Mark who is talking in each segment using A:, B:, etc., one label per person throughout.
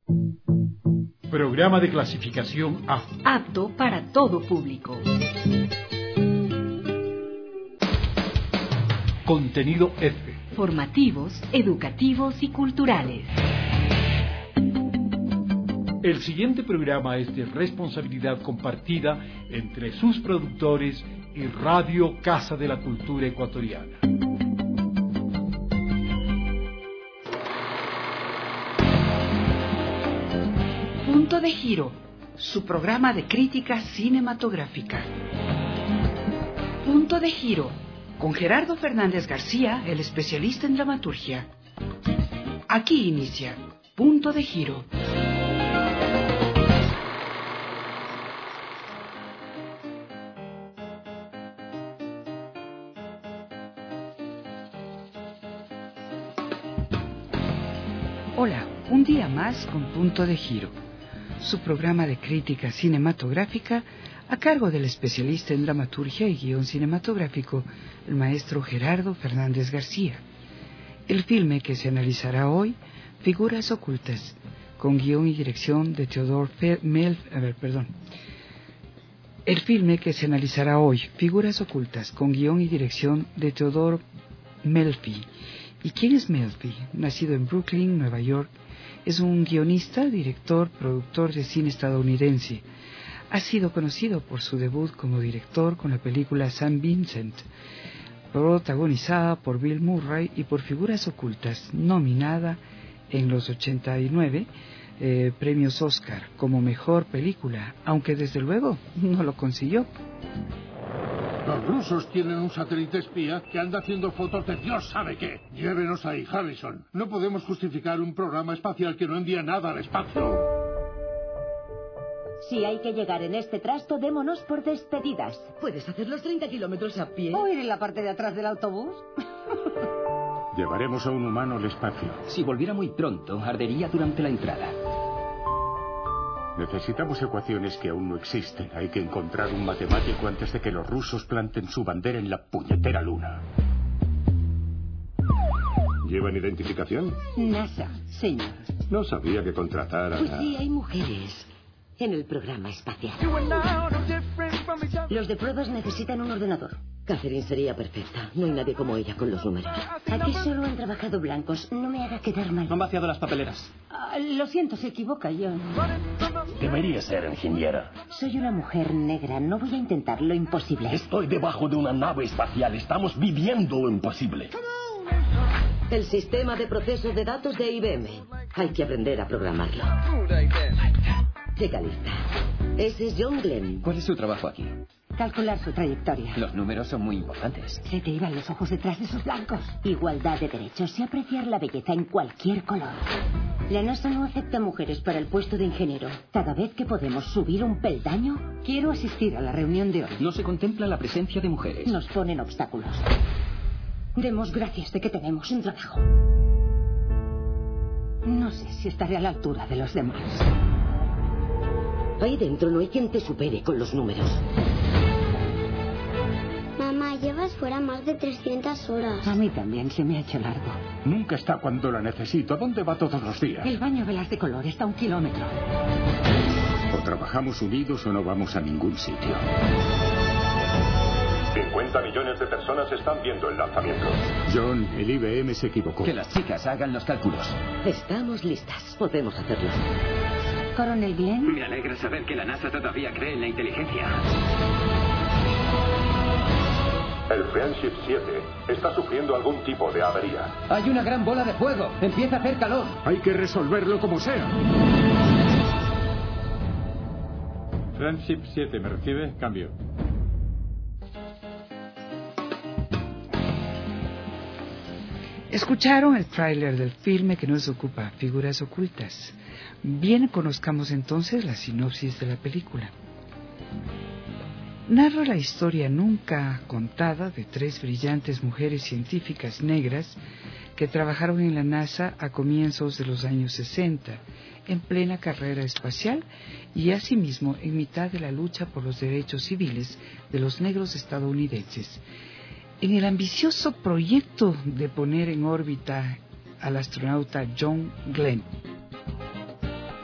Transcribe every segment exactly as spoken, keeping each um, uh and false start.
A: Programa de clasificación A.
B: Apto para todo público.
A: Contenido F.
B: Formativos, educativos y culturales.
A: El siguiente programa es de responsabilidad compartida entre sus productores y Radio Casa de la Cultura Ecuatoriana.
B: Punto de Giro, su programa de crítica cinematográfica. Punto de Giro, con Gerardo Fernández García, el especialista en dramaturgia. Aquí inicia Punto de Giro. Hola, un día más con Punto de Giro, su programa de crítica cinematográfica a cargo del especialista en dramaturgia y guión cinematográfico, el maestro Gerardo Fernández García. El filme que se analizará hoy, Figuras Ocultas, con guión y dirección de Theodore Melfi. A ver, perdón. El filme que se analizará hoy, Figuras Ocultas, con guión y dirección de Theodore Melfi. ¿Y quién es Melfi? Nacido en Brooklyn, Nueva York, es un guionista, director, productor de cine estadounidense. Ha sido conocido por su debut como director con la película Saint Vincent, protagonizada por Bill Murray, y por Figuras Ocultas, nominada en los ochenta y nueve eh, premios Oscar como mejor película, aunque desde luego no lo consiguió.
C: Los rusos tienen un satélite espía que anda haciendo fotos de Dios sabe qué. Llévenos ahí, Harrison. No podemos justificar un programa espacial que no envía nada al espacio.
D: Si hay que llegar en este trasto, démonos por despedidas.
E: ¿Puedes hacer los treinta kilómetros a pie?
D: ¿O ir en la parte de atrás del autobús?
C: Llevaremos a un humano al espacio.
F: Si volviera muy pronto, ardería durante la entrada.
C: Necesitamos ecuaciones que aún no existen. Hay que encontrar un matemático antes de que los rusos planten su bandera en la puñetera luna. ¿Llevan identificación?
D: NASA, señor.
C: No sabía que contratara...
D: Pues sí, hay mujeres en el programa espacial. Los de pruebas necesitan un ordenador.
E: Catherine sería perfecta. No hay nadie como ella con los números.
D: Aquí solo han trabajado blancos. No me haga quedar mal.
F: Han vaciado las papeleras.
D: Ah, lo siento, se equivoca, John.
G: Debería ser ingeniera.
D: Soy una mujer negra. No voy a intentar lo imposible.
G: Estoy debajo de una nave espacial. Estamos viviendo lo imposible.
E: El sistema de procesos de datos de I B M. Hay que aprender a programarlo. Chica lista. Ese es John Glenn.
F: ¿Cuál es su trabajo aquí?
D: Calcular su trayectoria.
F: Los números son muy importantes.
D: Se te iban los ojos detrás de esos blancos. Igualdad de derechos y apreciar la belleza en cualquier color. La NASA no acepta mujeres para el puesto de ingeniero. Cada vez que podemos subir un peldaño, quiero asistir a la reunión de hoy.
F: No se contempla la presencia de mujeres.
D: Nos ponen obstáculos. Demos gracias de que tenemos un trabajo. No sé si estaré a la altura de los demás.
E: Ahí dentro no hay quien te supere con los números.
H: Mamá, llevas fuera más de trescientas horas.
D: A mí también se me ha hecho largo.
C: Nunca está cuando la necesito. ¿A dónde va todos los días?
D: El baño velas de color está a un kilómetro.
C: O trabajamos unidos o no vamos a ningún sitio.
I: cincuenta millones de personas están viendo el lanzamiento.
C: John, el I B M se equivocó.
F: Que las chicas hagan los cálculos.
E: Estamos listas. Podemos hacerlo.
D: Coronel Glenn.
F: Me alegra saber que la NASA todavía cree en la inteligencia.
I: El Friendship siete está sufriendo algún tipo de avería.
F: Hay una gran bola de fuego. Empieza a hacer calor.
C: Hay que resolverlo como sea.
J: Friendship siete, ¿me recibe? Cambio.
B: Escucharon el tráiler del filme que nos ocupa, Figuras Ocultas. Bien, conozcamos entonces la sinopsis de la película. Narra la historia nunca contada de tres brillantes mujeres científicas negras que trabajaron en la NASA a comienzos de los años sesenta, en plena carrera espacial y asimismo en mitad de la lucha por los derechos civiles de los negros estadounidenses, en el ambicioso proyecto de poner en órbita al astronauta John Glenn.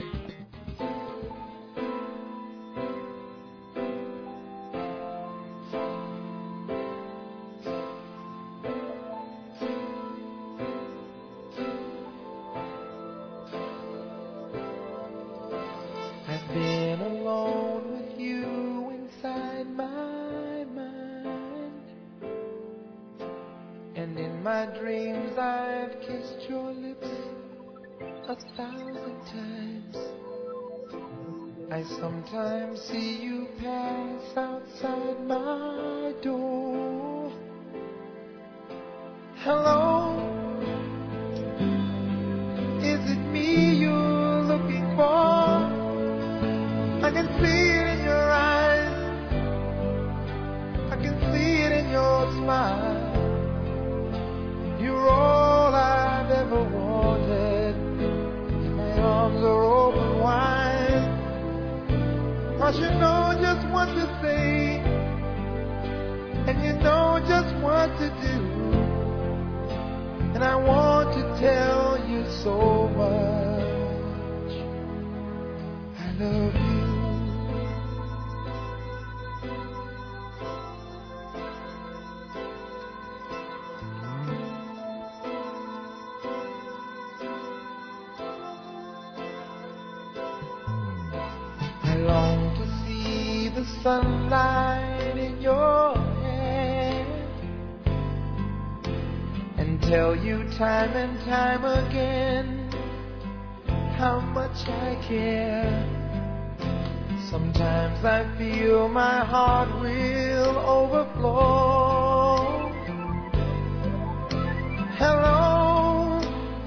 K: alone with you inside my mind. And in my dreams I've kissed your lips a thousand times. I sometimes see you pass outside my door. Hello, is it me you're looking for? I can see it in your eyes, I can see it in your smile. You're all I've ever wanted, and my arms are open wide. Cause you know just what to say, and you know just what to do. And I want to tell you so much, I love you. I long to see the sunlight in your tell you time and time again how much I care. Sometimes I feel my heart will overflow. Hello,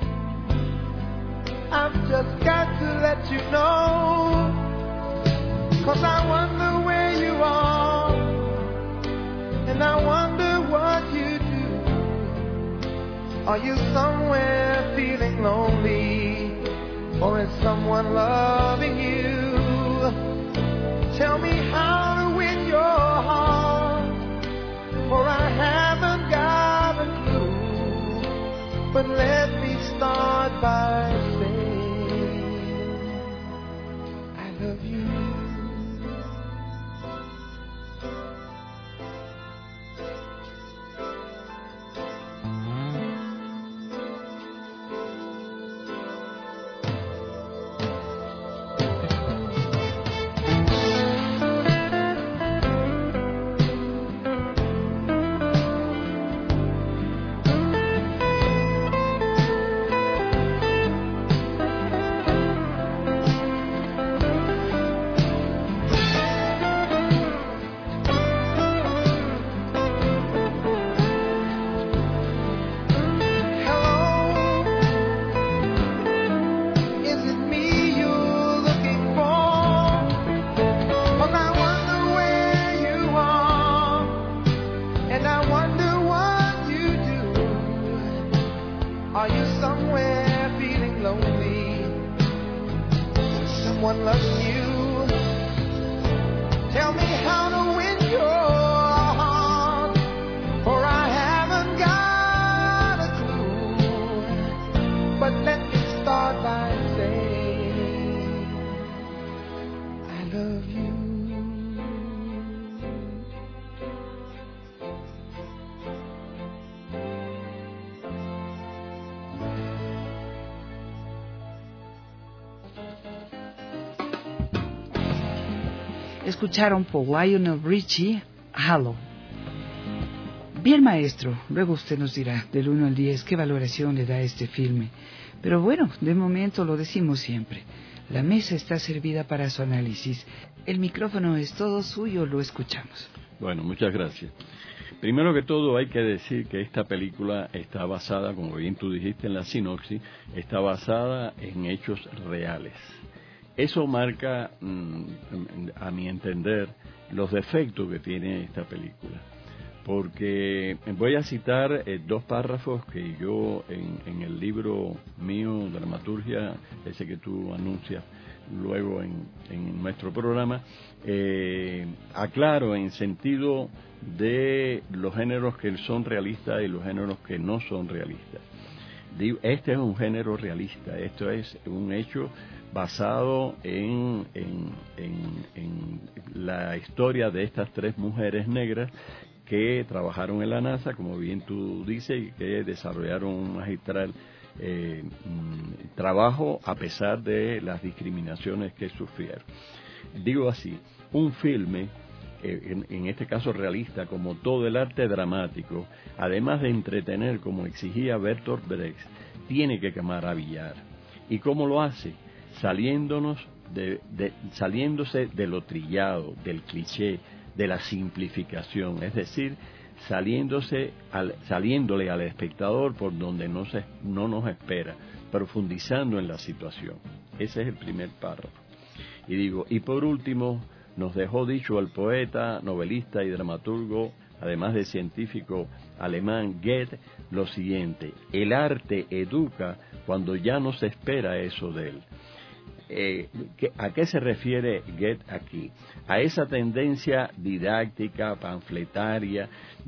K: I've just got to let you know, 'cause I wonder where you are, and I wonder what you do. Are you somewhere feeling lonely, or is someone loving you? Tell me how to win your heart, for I haven't got a clue. But let me start by saying I love you.
B: Escucharon por Lionel Richie, Halo. Bien, maestro, luego usted nos dirá del uno al diez qué valoración le da a este filme. Pero bueno, de momento lo decimos siempre. La mesa está servida para su análisis. El micrófono es todo suyo, lo escuchamos.
L: Bueno, muchas gracias. Primero que todo hay que decir que esta película está basada, como bien tú dijiste en la sinopsis, está basada en hechos reales. Eso marca, a mi entender, los defectos que tiene esta película. Porque voy a citar eh, dos párrafos que yo en, en el libro mío, Dramaturgia, ese que tú anuncias luego en, en nuestro programa, eh, aclaro en sentido de los géneros que son realistas y los géneros que no son realistas. Este es un género realista, esto es un hecho basado en, en, en, en la historia de estas tres mujeres negras que trabajaron en la NASA, como bien tú dices, y que desarrollaron un magistral eh, trabajo a pesar de las discriminaciones que sufrieron. Digo así, un filme, En, en este caso realista, como todo el arte dramático, además de entretener como exigía Bertolt Brecht, tiene que maravillar. ¿Y cómo lo hace? Saliéndonos de, de, saliéndose de lo trillado, del cliché, de la simplificación, es decir, saliéndose al, saliéndole al espectador por donde no, se, no nos espera, profundizando en la situación. Ese es el primer párrafo. Y digo, y por último, nos dejó dicho el poeta, novelista y dramaturgo, además de científico alemán Goethe, lo siguiente: el arte educa cuando ya no se espera eso de él. Eh, ¿A qué se refiere Goethe aquí? A esa tendencia didáctica, panfletaria,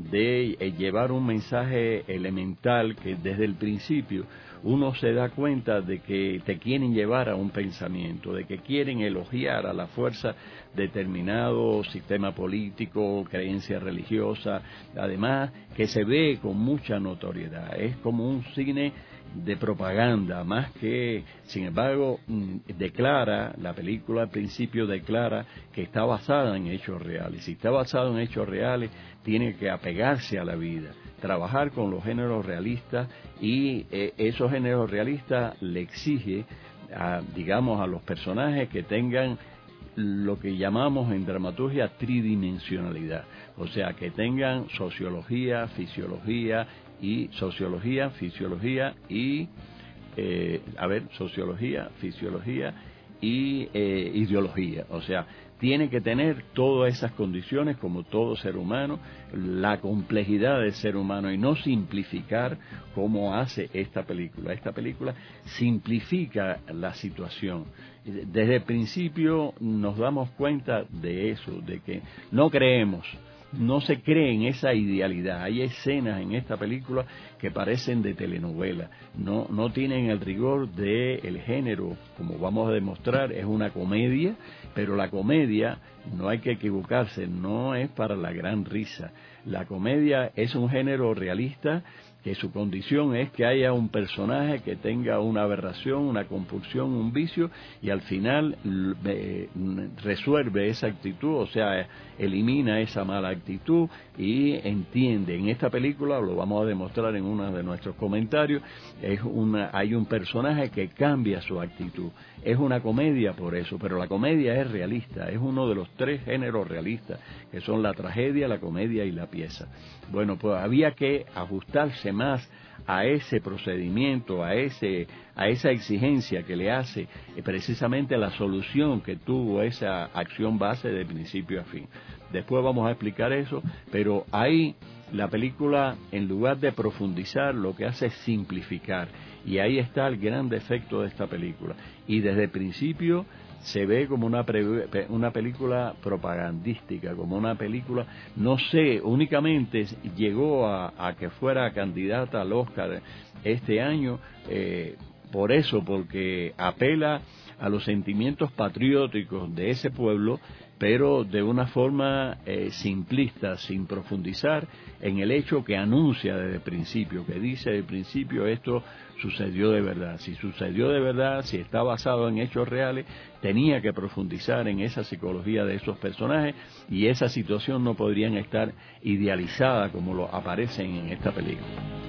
L: de eh, llevar un mensaje elemental que desde el principio uno se da cuenta de que te quieren llevar a un pensamiento, de que quieren elogiar a la fuerza determinado sistema político, creencia religiosa, además que se ve con mucha notoriedad. Es como un cine de propaganda, más que, sin embargo, declara, la película al principio declara que está basada en hechos reales. Si está basado en hechos reales, tiene que apegarse a la vida, trabajar con los géneros realistas, y eh, esos géneros realistas le exige, a, digamos, a los personajes que tengan lo que llamamos en dramaturgia tridimensionalidad, o sea, que tengan sociología, fisiología y sociología, fisiología y, eh, a ver, sociología, fisiología y eh, ideología, o sea, tiene que tener todas esas condiciones como todo ser humano, la complejidad del ser humano, y no simplificar como hace esta película. Esta película simplifica la situación. Desde el principio nos damos cuenta de eso, de que no creemos, no se cree en esa idealidad. Hay escenas en esta película que parecen de telenovela, no, no tienen el rigor del género, como vamos a demostrar, es una comedia, pero la comedia, no hay que equivocarse, no es para la gran risa. La comedia es un género realista que su condición es que haya un personaje que tenga una aberración, una compulsión, un vicio, y al final eh, resuelve esa actitud, o sea, elimina esa mala actitud y entiende. En esta película, lo vamos a demostrar en uno de nuestros comentarios, es una, hay un personaje que cambia su actitud. Es una comedia por eso, pero la comedia es realista, es uno de los tres géneros realistas, que son la tragedia, la comedia y la pieza. Bueno, pues había que ajustarse más a ese procedimiento, a ese a esa exigencia que le hace eh, precisamente la solución que tuvo esa acción base de principio a fin. Después vamos a explicar eso, pero ahí la película, en lugar de profundizar, lo que hace es simplificar, y ahí está el gran defecto de esta película. Y desde el principio se ve como una, pre, una película propagandística, como una película, no sé, únicamente llegó a, a que fuera candidata al Oscar este año, eh, por eso, porque apela a los sentimientos patrióticos de ese pueblo, pero de una forma eh, simplista, sin profundizar en el hecho que anuncia desde el principio, que dice desde el principio esto sucedió de verdad. Si sucedió de verdad, si está basado en hechos reales, tenía que profundizar en esa psicología de esos personajes, y esa situación no podrían estar idealizada como lo aparecen en esta película.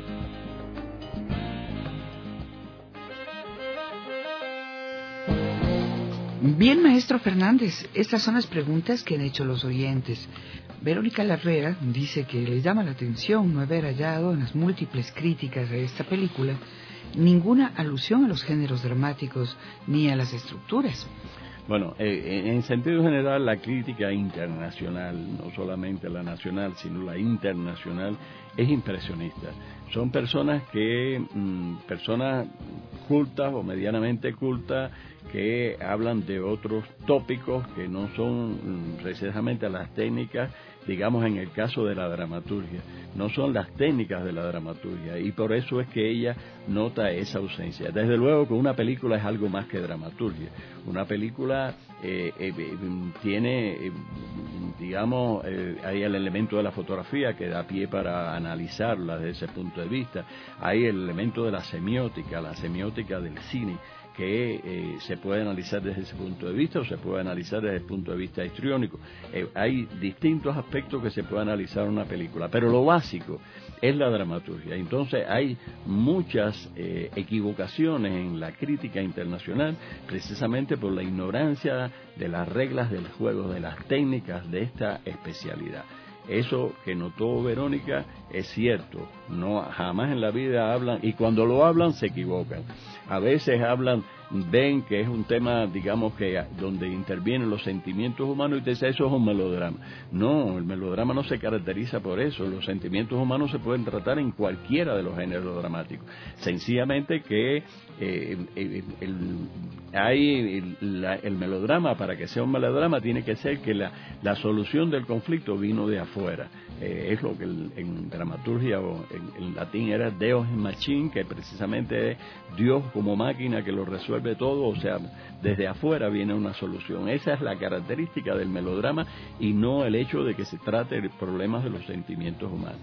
B: Bien, maestro Fernández, estas son las preguntas que han hecho los oyentes. Verónica Larrera dice que les llama la atención no haber hallado en las múltiples críticas de esta película ninguna alusión a los géneros dramáticos ni a las estructuras.
L: Bueno, eh, en sentido general, la crítica internacional, no solamente la nacional, sino la internacional, es impresionista. Son personas que, mmm, personas cultas o medianamente cultas, que hablan de otros tópicos que no son mmm, precisamente las técnicas, digamos en el caso de la dramaturgia, no son las técnicas de la dramaturgia, y por eso es que ella nota esa ausencia. Desde luego que una película es algo más que dramaturgia. Una película eh, eh, tiene, eh, digamos, eh, hay el elemento de la fotografía que da pie para analizarla desde ese punto de vista. Hay el elemento de la semiótica, la semiótica del cine, que eh, se puede analizar desde ese punto de vista o se puede analizar desde el punto de vista histriónico. Eh, hay distintos aspectos que se puede analizar en una película, pero lo básico es la dramaturgia. Entonces hay muchas eh, equivocaciones en la crítica internacional precisamente por la ignorancia de las reglas del juego, de las técnicas de esta especialidad. Eso que notó Verónica es cierto, no jamás en la vida hablan, y cuando lo hablan se equivocan. A veces hablan, ven que es un tema, digamos, que donde intervienen los sentimientos humanos y te dicen eso es un melodrama. No, el melodrama no se caracteriza por eso. Los sentimientos humanos se pueden tratar en cualquiera de los géneros dramáticos. Sencillamente que eh, el, el, hay el, la, el melodrama, para que sea un melodrama, tiene que ser que la, la solución del conflicto vino de afuera. Eh, es lo que el, en dramaturgia o en, en latín era Deus in machine, que precisamente es Dios como máquina que lo resuelve todo, o sea, desde afuera viene una solución. Esa es la característica del melodrama y no el hecho de que se trate de problemas de los sentimientos humanos.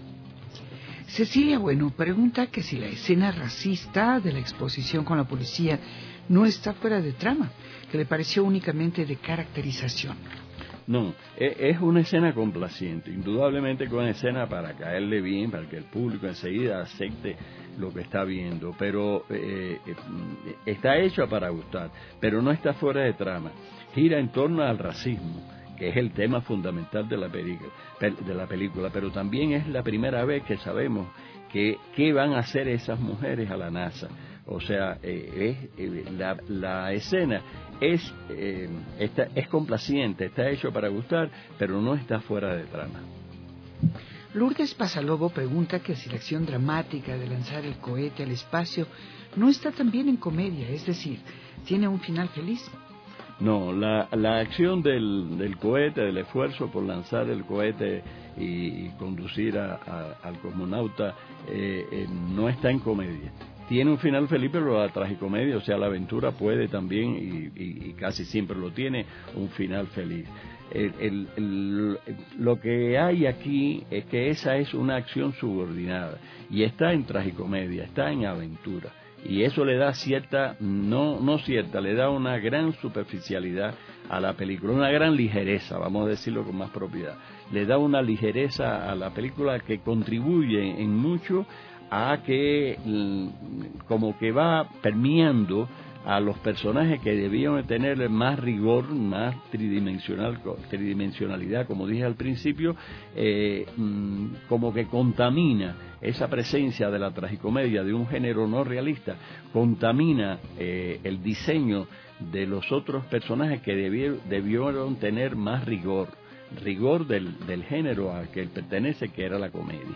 B: Cecilia Bueno pregunta que si la escena racista de la exposición con la policía no está fuera de trama, que le pareció únicamente de caracterización.
L: No, es una escena complaciente, indudablemente que una escena para caerle bien, para que el público enseguida acepte lo que está viendo, pero eh, está hecha para gustar, pero no está fuera de trama. Gira en torno al racismo, que es el tema fundamental de la película, de la película, pero también es la primera vez que sabemos que qué van a hacer esas mujeres a la NASA. O sea, eh, es, eh, la, la escena es, eh, está, es complaciente, está hecho para gustar, pero no está fuera de trama.
B: Lourdes Pasalobo pregunta que si la acción dramática de lanzar el cohete al espacio no está también en comedia, es decir, tiene un final feliz.
L: No, la, la acción del, del cohete, del esfuerzo por lanzar el cohete y, y conducir a, a, al cosmonauta eh, eh, no está en comedia. Tiene un final feliz, pero la tragicomedia, o sea, la aventura puede también, y, y, y casi siempre lo tiene, un final feliz. El, el, el, lo que hay aquí es que esa es una acción subordinada, y está en tragicomedia, está en aventura. Y eso le da cierta, no, no cierta, le da una gran superficialidad a la película, una gran ligereza, vamos a decirlo con más propiedad. Le da una ligereza a la película que contribuye en mucho a que, como que va permeando a los personajes que debían tener más rigor, más tridimensional, tridimensionalidad, como dije al principio, eh, como que contamina esa presencia de la tragicomedia de un género no realista, contamina eh, el diseño de los otros personajes que debieron, debieron tener más rigor, rigor del, del género al que él pertenece, que era la comedia.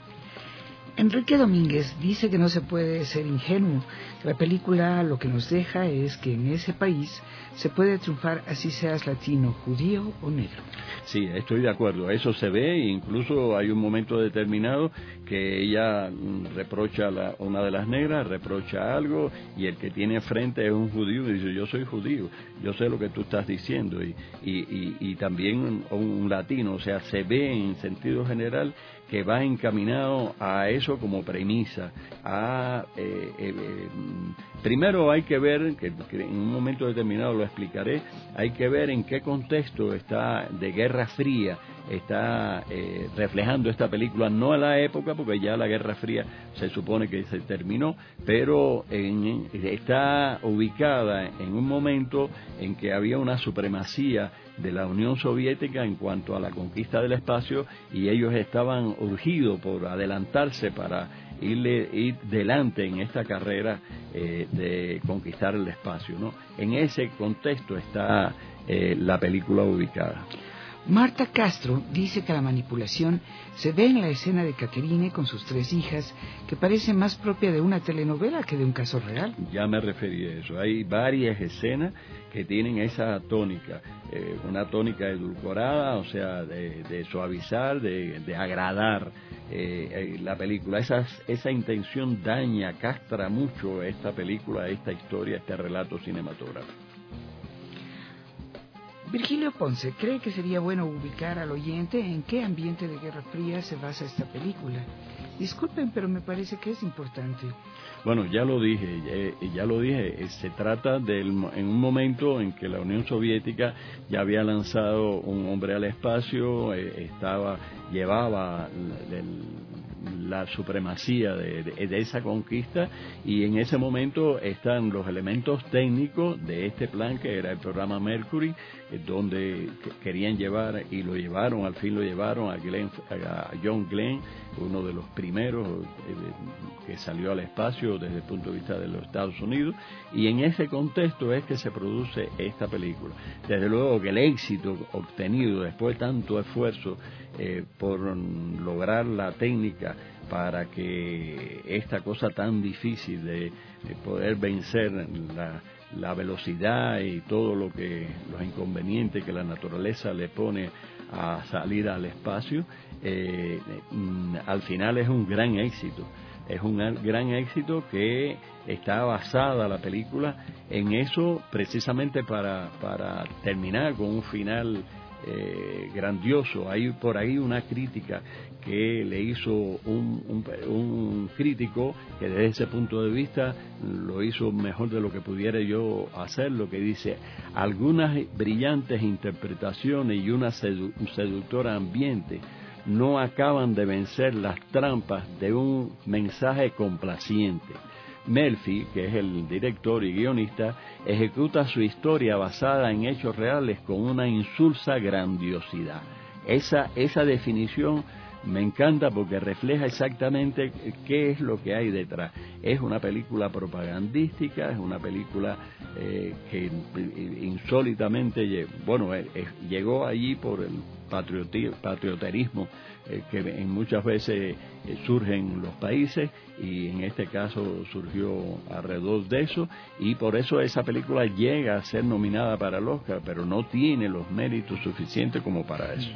B: Enrique Domínguez dice que no se puede ser ingenuo. La película lo que nos deja es que en ese país se puede triunfar así seas latino, judío o negro.
L: Sí, estoy de acuerdo. Eso se ve, e incluso hay un momento determinado que ella reprocha a la, una de las negras, reprocha algo, y el que tiene frente es un judío y dice, yo soy judío, yo sé lo que tú estás diciendo, y, y, y, y también un, un latino. O sea, se ve en sentido general que va encaminado a eso como premisa. A eh, eh, eh, primero hay que ver, que, que en un momento determinado lo explicaré, hay que ver en qué contexto está de Guerra Fría está eh, reflejando esta película, no a la época, porque ya la Guerra Fría se supone que se terminó, pero en, está ubicada en un momento en que había una supremacía de la Unión Soviética en cuanto a la conquista del espacio, y ellos estaban urgidos por adelantarse para irle, ir delante en esta carrera eh, de conquistar el espacio, ¿no? En ese contexto está eh, la película ubicada.
B: Marta Castro dice que la manipulación se ve en la escena de Caterine con sus tres hijas, que parece más propia de una telenovela que de un caso real.
L: Ya me referí a eso. Hay varias escenas que tienen esa tónica, eh, una tónica edulcorada, o sea, de, de suavizar, de, de agradar eh, eh, la película. Esa, esa intención daña, castra mucho esta película, esta historia, este relato cinematográfico.
B: Virgilio Ponce cree que sería bueno ubicar al oyente en qué ambiente de Guerra Fría se basa esta película Disculpen, pero me parece que es importante.
L: Bueno, ya lo dije, ya, ya lo dije, se trata del, en un momento en que la Unión Soviética ya había lanzado un hombre al espacio, eh, estaba, llevaba el, la supremacía de, de, de esa conquista, y en ese momento están los elementos técnicos de este plan que era el programa Mercury, eh, donde querían llevar, y lo llevaron, al fin lo llevaron a, Glenn, a John Glenn, uno de los primeros eh, que salió al espacio desde el punto de vista de los Estados Unidos, y en ese contexto es que se produce esta película. Desde luego que el éxito obtenido después de tanto esfuerzo eh, por lograr la técnica para que esta cosa tan difícil de, de poder vencer la, la velocidad y todo lo que los inconvenientes que la naturaleza le pone a salir al espacio, eh, al final es un gran éxito. Es un gran éxito que está basada la película en eso, precisamente para, para terminar con un final eh, grandioso. Hay por ahí una crítica que le hizo un, un, un crítico que desde ese punto de vista lo hizo mejor de lo que pudiera yo hacer, lo que dice: algunas brillantes interpretaciones y una sedu- un seductor ambiente no acaban de vencer las trampas de un mensaje complaciente. Melfi, que es el director y guionista, ejecuta su historia basada en hechos reales con una insulsa grandiosidad. Esa, esa definición me encanta porque refleja exactamente qué es lo que hay detrás. Es una película propagandística, es una película eh, que insólitamente, bueno, eh, llegó allí por el patrioterismo eh, que en muchas veces eh, surge en los países, y en este caso surgió alrededor de eso, y por eso esa película llega a ser nominada para el Oscar, pero no tiene los méritos suficientes como para eso.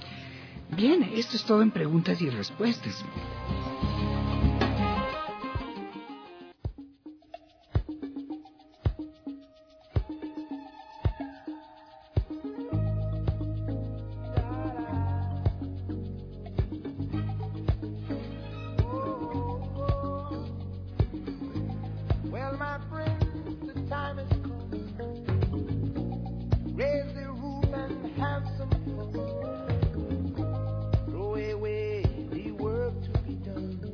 B: Bien, esto es todo en preguntas y respuestas.
K: Well, my friends, the time has come. Raise the roof and have some fun. Throw away the work to be done.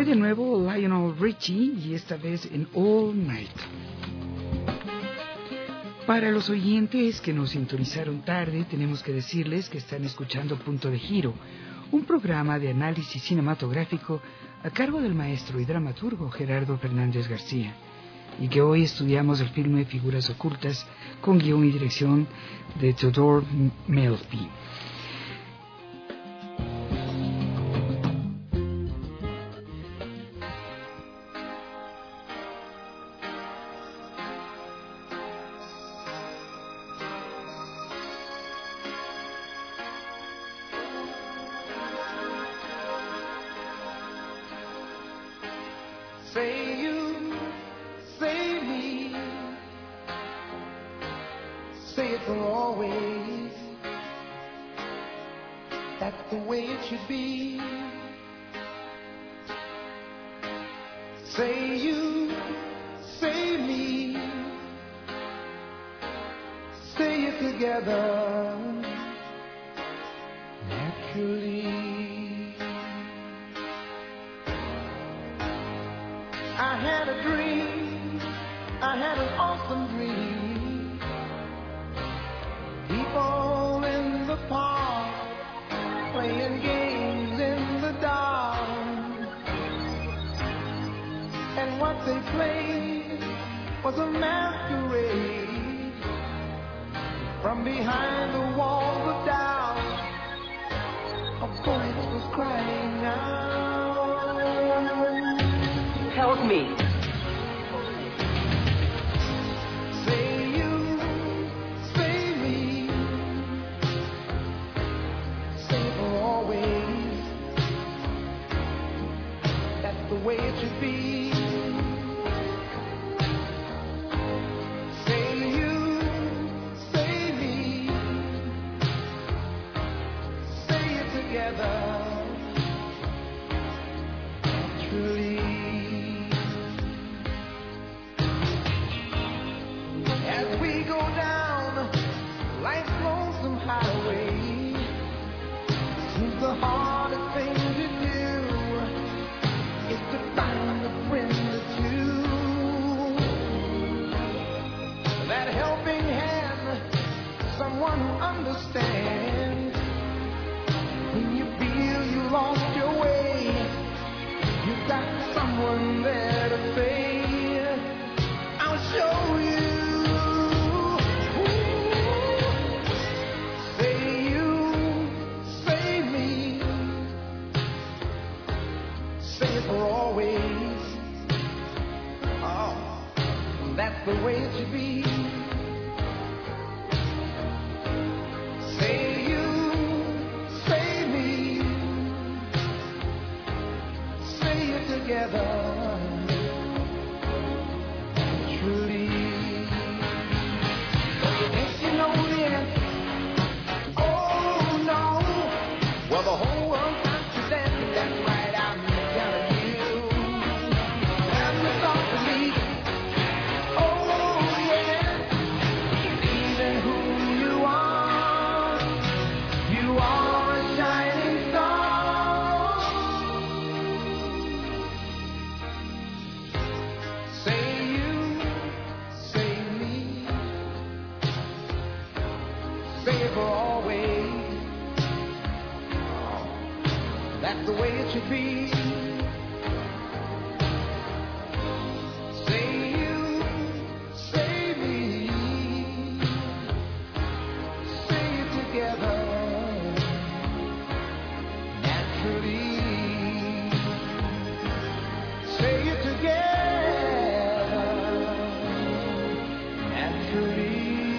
B: Fue de nuevo Lionel Richie y esta vez en All Night. Para los oyentes que nos sintonizaron tarde, tenemos que decirles que están escuchando Punto de Giro, un programa de análisis cinematográfico a cargo del maestro y dramaturgo Gerardo Fernández García, y que hoy estudiamos el filme Figuras Ocultas con guión y dirección de Theodore Melfi.
K: Say you, say me, say it for always. That's the way it should be. Say you, say me, say it together, naturally. I had a dream, I had an awesome dream. People in the park, playing games in the dark. And what they played was a masquerade. From behind the walls of doubt, a voice was crying out.
E: Help me.
K: Say you, say me, say for always. That's the way it should be. Say you, say me, say it together, naturally. As we go down life's lonesome highway, seems the hardest thing to do is to find a friend or two. That helping hand, someone who understands. When you feel you lost your way, you've got someone there to say, I'll show you. For always, oh, that's the way it should be. Say you, say me, say it together, truly. Ain't you know the answer? Oh no, well the whole world comes to dance, that's right. That's the way it should be. Say you, say me, say it together, naturally. Say it together, naturally.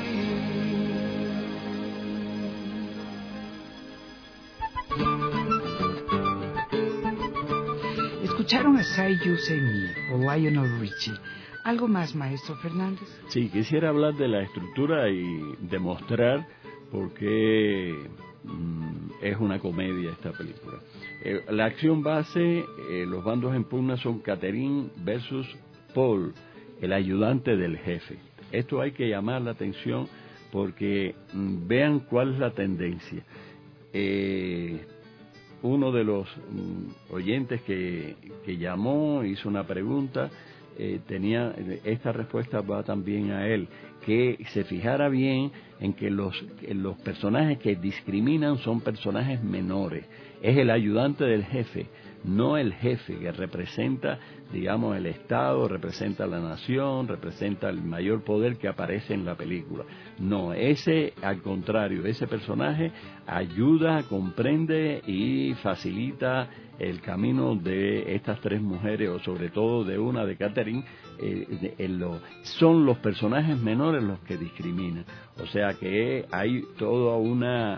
B: Escucharon a Say You, Say Me por Lionel Richie. ¿Algo más, maestro Fernández?
L: Sí, quisiera hablar de la estructura y demostrar por qué mm, es una comedia esta película. Eh, la acción base, eh, los bandos en pugna son Catherine versus Paul, el ayudante del jefe. Esto hay que llamar la atención porque mm, vean cuál es la tendencia. Eh, uno de los um, oyentes que, que llamó, hizo una pregunta, eh, tenía, esta respuesta va también a él, que se fijara bien en que los, en los personajes que discriminan son personajes menores. Es el ayudante del jefe, no el jefe que representa, digamos, el Estado, representa la nación, representa el mayor poder que aparece en la película. No, ese, al contrario, ese personaje ayuda, comprende y facilita el camino de estas tres mujeres, o sobre todo de una, de Catherine. Eh, de, en lo, son los personajes menores los que discriminan. O sea que hay toda una,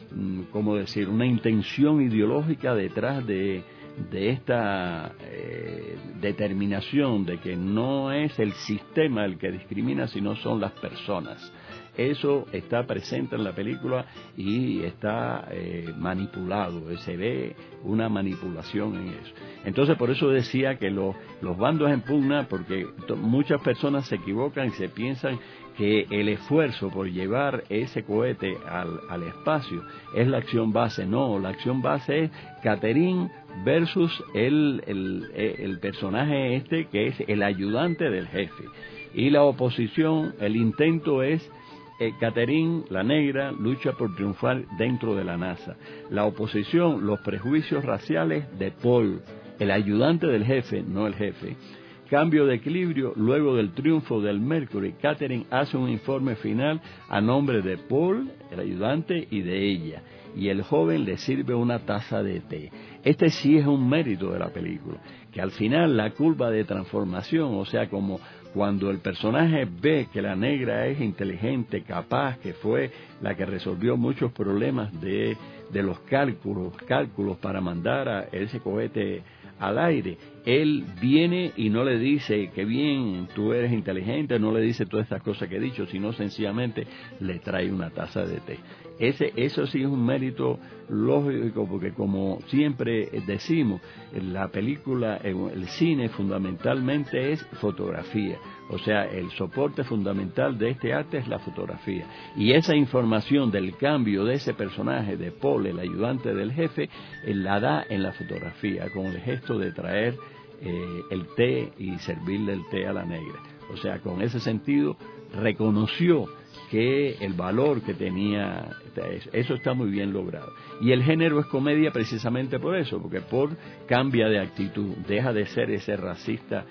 L: ¿cómo decir?, una intención ideológica detrás de de esta eh, determinación de que no es el sistema el que discrimina, sino son las personas. Eso está presente en la película y está eh, manipulado, se ve una manipulación en eso. Entonces, por eso decía que lo, los bandos en pugna, porque muchas personas se equivocan y se piensan que el esfuerzo por llevar ese cohete al, al espacio es la acción base. No, la acción base es Catherine versus el, el, el personaje este que es el ayudante del jefe. Y la oposición, el intento es eh, Catherine, la negra, lucha por triunfar dentro de la NASA. La oposición, los prejuicios raciales de Paul, el ayudante del jefe, no el jefe. Cambio de equilibrio, luego del triunfo del Mercury, Catherine hace un informe final a nombre de Paul, el ayudante, y de ella. Y el joven le sirve una taza de té. Este sí es un mérito de la película, que al final la curva de transformación, o sea, como cuando el personaje ve que la negra es inteligente, capaz, que fue la que resolvió muchos problemas de, de los cálculos, cálculos para mandar a ese cohete al aire, él viene y no le dice que bien, tú eres inteligente, no le dice todas estas cosas que he dicho, sino sencillamente le trae una taza de té. Ese, eso sí es un mérito lógico, porque como siempre decimos, la película, el cine fundamentalmente es fotografía. O sea, el soporte fundamental de este arte es la fotografía. Y esa información del cambio de ese personaje, de Paul, el ayudante del jefe, la da en la fotografía, con el gesto de traer eh, el té y servirle el té a la negra. O sea, con ese sentido, reconoció que el valor que tenía, eso está muy bien logrado. Y el género es comedia precisamente por eso, porque Paul cambia de actitud, deja de ser ese racista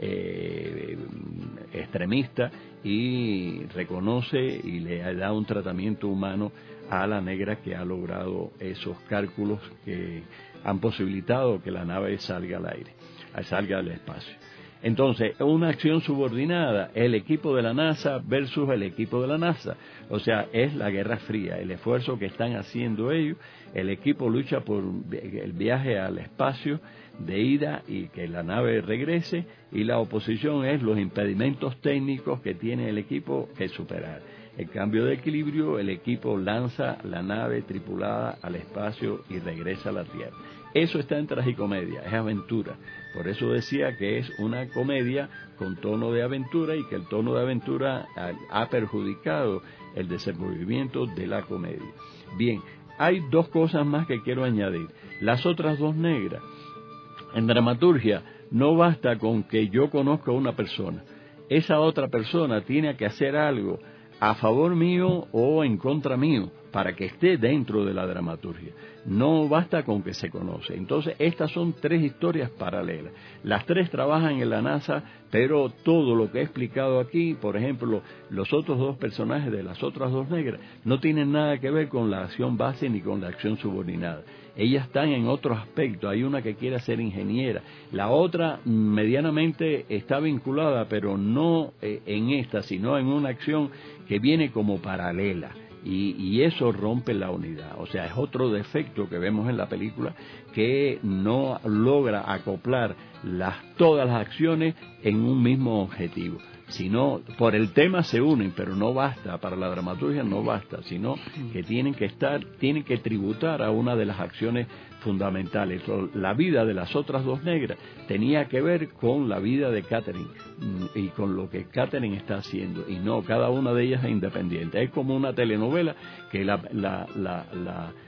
L: eh, extremista y reconoce y le da un tratamiento humano a la negra, que ha logrado esos cálculos que han posibilitado que la nave salga al aire, salga al espacio. Entonces, una acción subordinada, el equipo de la NASA versus el equipo de la NASA. O sea, es la Guerra Fría, el esfuerzo que están haciendo ellos. El equipo lucha por el viaje al espacio de ida y que la nave regrese, y la oposición es los impedimentos técnicos que tiene el equipo que superar. El cambio de equilibrio, el equipo lanza la nave tripulada al espacio y regresa a la Tierra. Eso está en tragicomedia, es aventura. Por eso decía que es una comedia con tono de aventura, y que el tono de aventura ha, ha perjudicado el desenvolvimiento de la comedia. Bien, hay dos cosas más que quiero añadir. Las otras dos negras. En dramaturgia no basta con que yo conozca a una persona. Esa otra persona tiene que hacer algo a favor mío o en contra mío para que esté dentro de la dramaturgia. No basta con que se conoce. Entonces, estas son tres historias paralelas. Las tres trabajan en la NASA, pero todo lo que he explicado aquí, por ejemplo, los otros dos personajes de las otras dos negras, no tienen nada que ver con la acción base ni con la acción subordinada. Ellas están en otro aspecto. Hay una que quiere ser ingeniera, la otra medianamente está vinculada, pero no eh, en esta, sino en una acción que viene como paralela. Y, y eso rompe la unidad. O sea, es otro defecto que vemos en la película, que no logra acoplar las, todas las acciones en un mismo objetivo. Sino, por el tema se unen, pero no basta, para la dramaturgia no basta, sino que tienen que estar, tienen que tributar a una de las acciones fundamentales. La vida de las otras dos negras tenía que ver con la vida de Catherine y con lo que Catherine está haciendo, y no, cada una de ellas es independiente. Es como una telenovela que la, la, la, la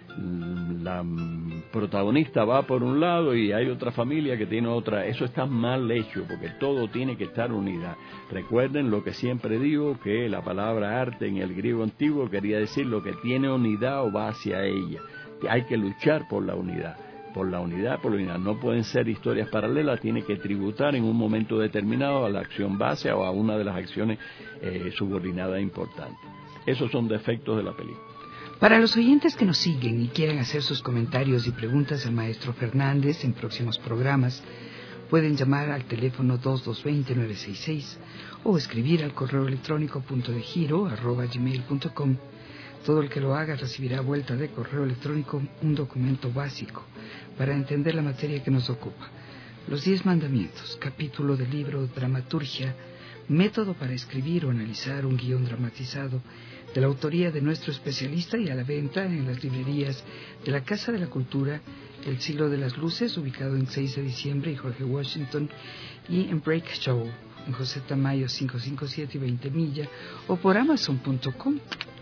L: la protagonista va por un lado y hay otra familia que tiene otra. Eso está mal hecho, porque todo tiene que estar unida. Recuerden lo que siempre digo, que la palabra arte en el griego antiguo quería decir lo que tiene unidad o va hacia ella. Hay que luchar por la unidad, por la unidad, por la unidad. No pueden ser historias paralelas, tiene que tributar en un momento determinado a la acción base o a una de las acciones eh, subordinadas importantes. Esos son defectos de la película.
B: Para los oyentes que nos siguen y quieren hacer sus comentarios y preguntas al maestro Fernández en próximos programas, pueden llamar al teléfono dos dos dos cero nueve seis seis o escribir al correo electrónico punto de giro arroba gmail punto com. Todo el que lo haga recibirá a vuelta de correo electrónico un documento básico para entender la materia que nos ocupa. Los diez mandamientos, capítulo del libro Dramaturgia, método para escribir o analizar un guión dramatizado, de la autoría de nuestro especialista y a la venta en las librerías de la Casa de la Cultura, El Siglo de las Luces, ubicado en seis de diciembre y Jorge Washington, y en Break Show, en José Tamayo quinientos cincuenta y siete y veinte Milla, o por amazon punto com.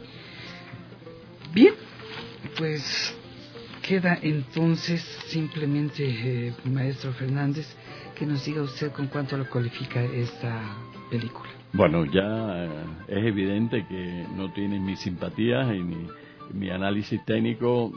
B: Bien, pues queda entonces simplemente, eh, maestro Fernández, que nos diga usted con cuánto lo califica esta película.
L: Bueno, ya es evidente que no tiene mis simpatías y mi, mi análisis técnico.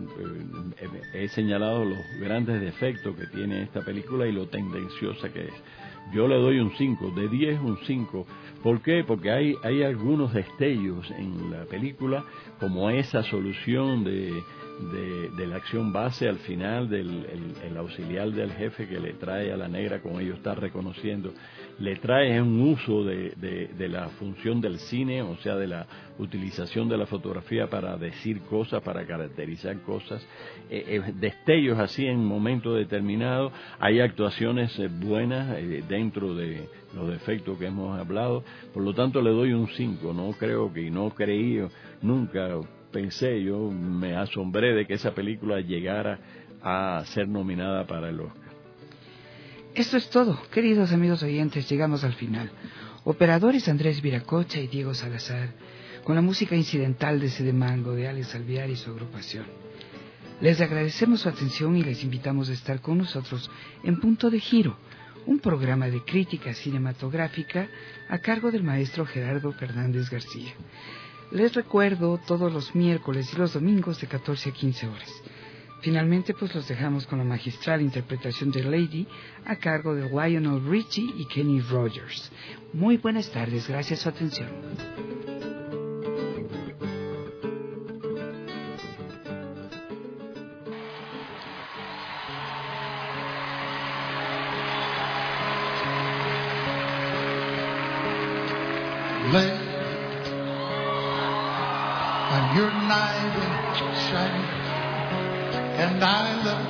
L: He señalado los grandes defectos que tiene esta película y lo tendenciosa que es. Yo le doy un cinco, de diez un cinco. ¿Por qué? Porque hay, hay algunos destellos en la película, como esa solución de, de, de la acción base al final del el, el auxiliar del jefe que le trae a la negra, como ellos están reconociendo, le trae un uso de, de, de la función del cine, o sea, de la utilización de la fotografía para decir cosas, para caracterizar cosas, eh, eh, destellos así en momentos determinados. Hay actuaciones eh, buenas eh, dentro de los defectos que hemos hablado, por lo tanto le doy un cinco. No creo que, y no creí, nunca pensé, yo me asombré de que esa película llegara a ser nominada para el Oscar.
B: Esto es todo, queridos amigos oyentes, llegamos al final. Operadores Andrés Viracocha y Diego Salazar, con la música incidental de Sedemango, de Alex Alvear y su agrupación. Les agradecemos su atención y les invitamos a estar con nosotros en Punto de Giro, un programa de crítica cinematográfica a cargo del maestro Gerardo Fernández García. Les recuerdo todos los miércoles y los domingos de catorce a quince horas. Finalmente, pues los dejamos con la magistral interpretación de Lady a cargo de Lionel Richie y Kenny Rogers. Muy buenas tardes, gracias a su atención.
K: Lady, and your knight in shining, and I love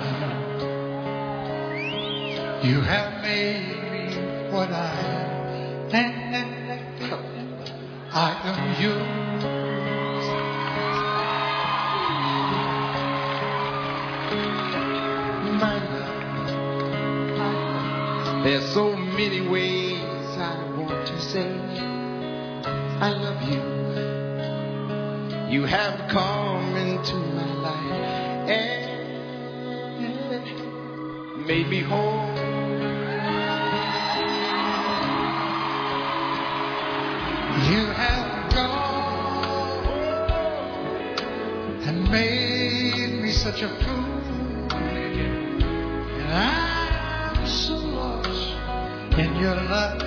K: you. You have made me what I am, and I am yours. My love, there's so many ways I want to say I love you. You have come into my life and made me whole. You have gone and made me such a fool, and I'm so lost in your love.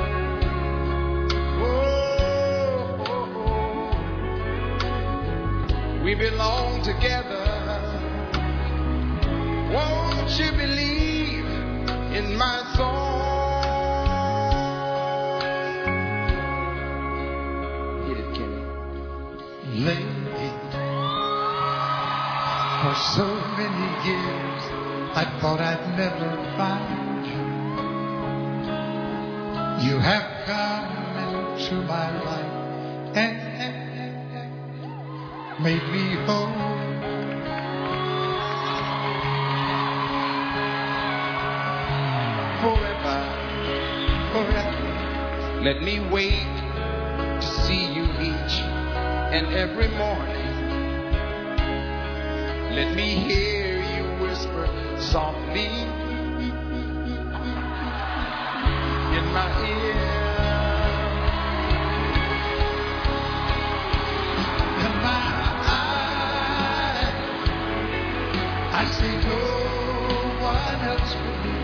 K: We belong together. Won't you believe in my song? Hit it, Kenny. Lady, for so many years I thought I'd never find you. You have come into my life and made me whole. Forever, forever, let me wait to see you each and every morning. Let me hear you whisper softly in my ear. In my eye, I say no one else will do.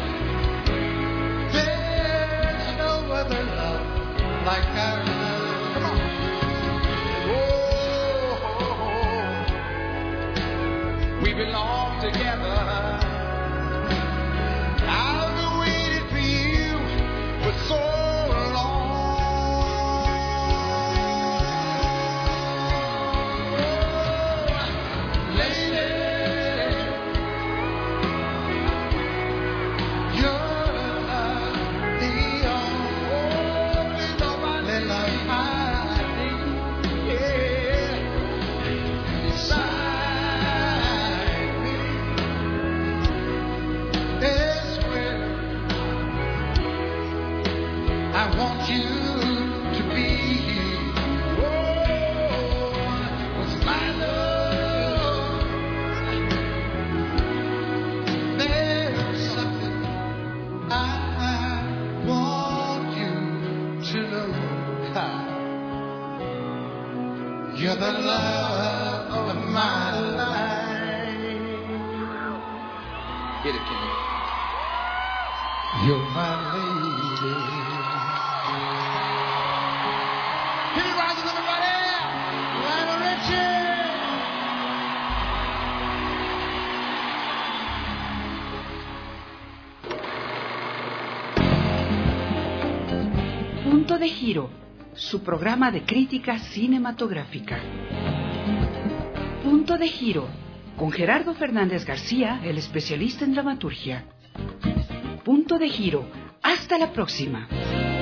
K: There's no other love like our love. Come on. We belong together. I've been waiting for you for so long. Lady, you're the only nobody like I need. Yeah. Beside I want you to be. Oh, with my love, there's something I want you to know. You're the love of my life. Get it, Kenny. You're my lady. Kenny Rogers, everybody! Lionel Richie!
B: Punto de Giro, su programa de crítica cinematográfica. Punto de Giro, con Gerardo Fernández García, el especialista en dramaturgia. Punto de Giro, hasta la próxima.